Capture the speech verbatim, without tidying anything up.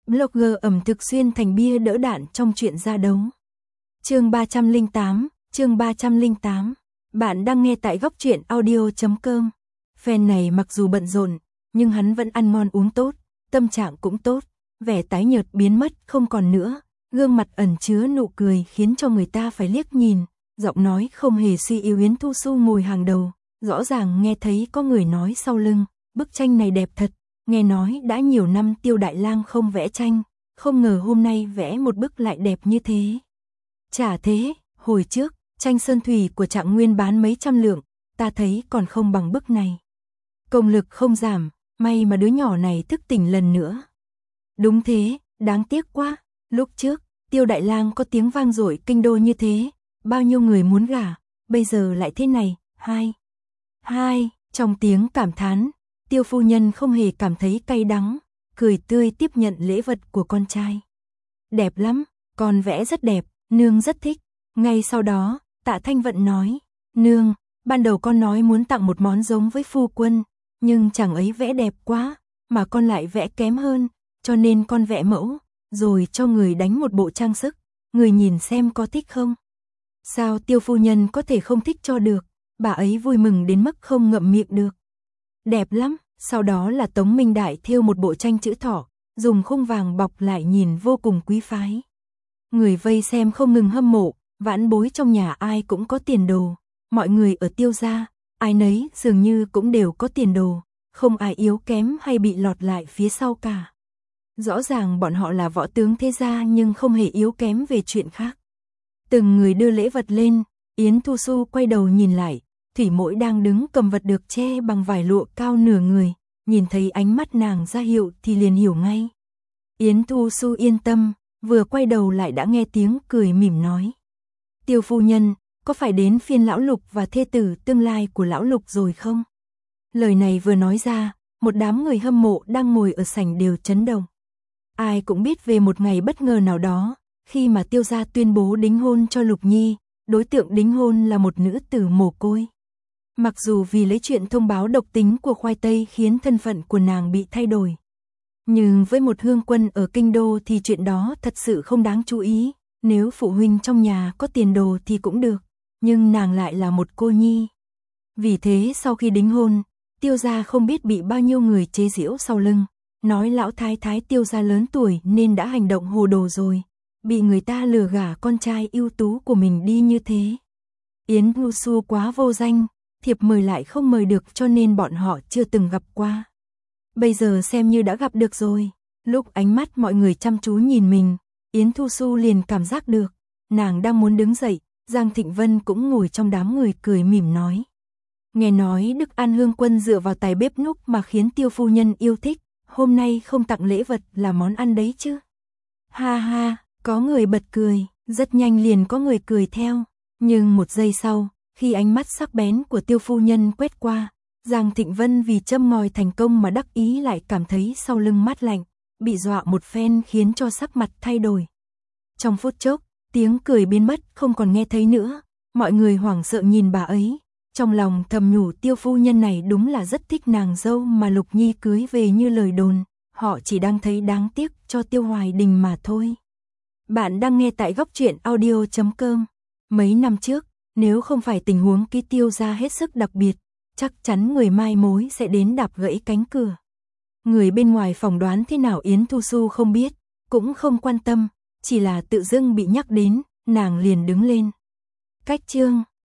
Blogger ẩm thực xuyên thành bia đỡ đạn trong chuyện ra đấu. Chương ba trăm lẻ tám, chương ba trăm lẻ tám. Bạn đang nghe tại góc truyện audio chấm com. Fan này mặc dù bận rộn, nhưng hắn vẫn ăn ngon uống tốt, tâm trạng cũng tốt, vẻ tái nhợt biến mất không còn nữa, gương mặt ẩn chứa nụ cười khiến cho người ta phải liếc nhìn, giọng nói không hề suy yếu. Yến Thu Xu ngồi hàng đầu, rõ ràng nghe thấy có người nói sau lưng, bức tranh này đẹp thật, nghe nói đã nhiều năm Tiêu Đại Lang không vẽ tranh, không ngờ hôm nay vẽ một bức lại đẹp như thế. Chả thế, hồi trước, tranh sơn thủy của Trạng Nguyên bán mấy trăm lượng, ta thấy còn không bằng bức này. Công lực không giảm, may mà đứa nhỏ này thức tỉnh lần nữa. Đúng thế, đáng tiếc quá, lúc trước, Tiêu Đại Lang có tiếng vang dội kinh đô như thế, bao nhiêu người muốn gả, bây giờ lại thế này. Hai, hai, trong tiếng cảm thán, Tiêu phu nhân không hề cảm thấy cay đắng, cười tươi tiếp nhận lễ vật của con trai. Đẹp lắm, con vẽ rất đẹp, nương rất thích. Ngay sau đó, Tạ Thanh Vận nói, nương, ban đầu con nói muốn tặng một món giống với phu quân, nhưng chàng ấy vẽ đẹp quá, mà con lại vẽ kém hơn, cho nên con vẽ mẫu, rồi cho người đánh một bộ trang sức, người nhìn xem có thích không. Sao Tiêu phu nhân có thể không thích cho được, bà ấy vui mừng đến mức không ngậm miệng được. Đẹp lắm, sau đó là Tống Minh Đại thêu một bộ tranh chữ thỏ, dùng khung vàng bọc lại nhìn vô cùng quý phái. Người vây xem không ngừng hâm mộ, vãn bối trong nhà ai cũng có tiền đồ, mọi người ở Tiêu gia, ai nấy dường như cũng đều có tiền đồ, không ai yếu kém hay bị lọt lại phía sau cả. Rõ ràng bọn họ là võ tướng thế gia nhưng không hề yếu kém về chuyện khác. Từng người đưa lễ vật lên, Yến Thu Xu quay đầu nhìn lại, Thủy Mỗi đang đứng cầm vật được che bằng vải lụa cao nửa người, nhìn thấy ánh mắt nàng ra hiệu thì liền hiểu ngay. Yến Thu Xu yên tâm, vừa quay đầu lại đã nghe tiếng cười mỉm nói. Tiêu phu nhân, có phải đến phiên lão Lục và thê tử tương lai của lão Lục rồi không? Lời này vừa nói ra, một đám người hâm mộ đang ngồi ở sảnh đều chấn động. Ai cũng biết về một ngày bất ngờ nào đó, khi mà Tiêu gia tuyên bố đính hôn cho Lục Nhi, đối tượng đính hôn là một nữ tử mồ côi. Mặc dù vì lấy chuyện thông báo độc tính của khoai tây khiến thân phận của nàng bị thay đổi, nhưng với một hương quân ở kinh đô thì chuyện đó thật sự không đáng chú ý, nếu phụ huynh trong nhà có tiền đồ thì cũng được, nhưng nàng lại là một cô nhi. Vì thế sau khi đính hôn, Tiêu gia không biết bị bao nhiêu người chế giễu sau lưng, nói lão thái thái Tiêu gia lớn tuổi nên đã hành động hồ đồ rồi, bị người ta lừa gả con trai ưu tú của mình đi như thế. Yến Thu Xu quá vô danh, thiệp mời lại không mời được cho nên bọn họ chưa từng gặp qua. Bây giờ xem như đã gặp được rồi, lúc ánh mắt mọi người chăm chú nhìn mình, Yến Thu Xu liền cảm giác được, nàng đang muốn đứng dậy, Giang Thịnh Vân cũng ngồi trong đám người cười mỉm nói. Nghe nói Đức An Hương quân dựa vào tài bếp núc mà khiến Tiêu phu nhân yêu thích, hôm nay không tặng lễ vật là món ăn đấy chứ. Ha ha, có người bật cười, rất nhanh liền có người cười theo, nhưng một giây sau, khi ánh mắt sắc bén của Tiêu phu nhân quét qua, Giang Thịnh Vân vì châm ngòi thành công mà đắc ý lại cảm thấy sau lưng mát lạnh, bị dọa một phen khiến cho sắc mặt thay đổi. Trong phút chốc, tiếng cười biến mất không còn nghe thấy nữa, mọi người hoảng sợ nhìn bà ấy, trong lòng thầm nhủ Tiêu phu nhân này đúng là rất thích nàng dâu mà Lục Nhi cưới về như lời đồn, họ chỉ đang thấy đáng tiếc cho Tiêu Hoài Đình mà thôi. Bạn đang nghe tại góc truyện audio chấm com. Mấy năm trước, nếu không phải tình huống ký Tiêu gia hết sức đặc biệt, chắc chắn người mai mối sẽ đến đạp gãy cánh cửa. Người bên ngoài phỏng đoán thế nào Yến Thu Xu không biết, cũng không quan tâm, chỉ là tự dưng bị nhắc đến, nàng liền đứng lên. Cách chương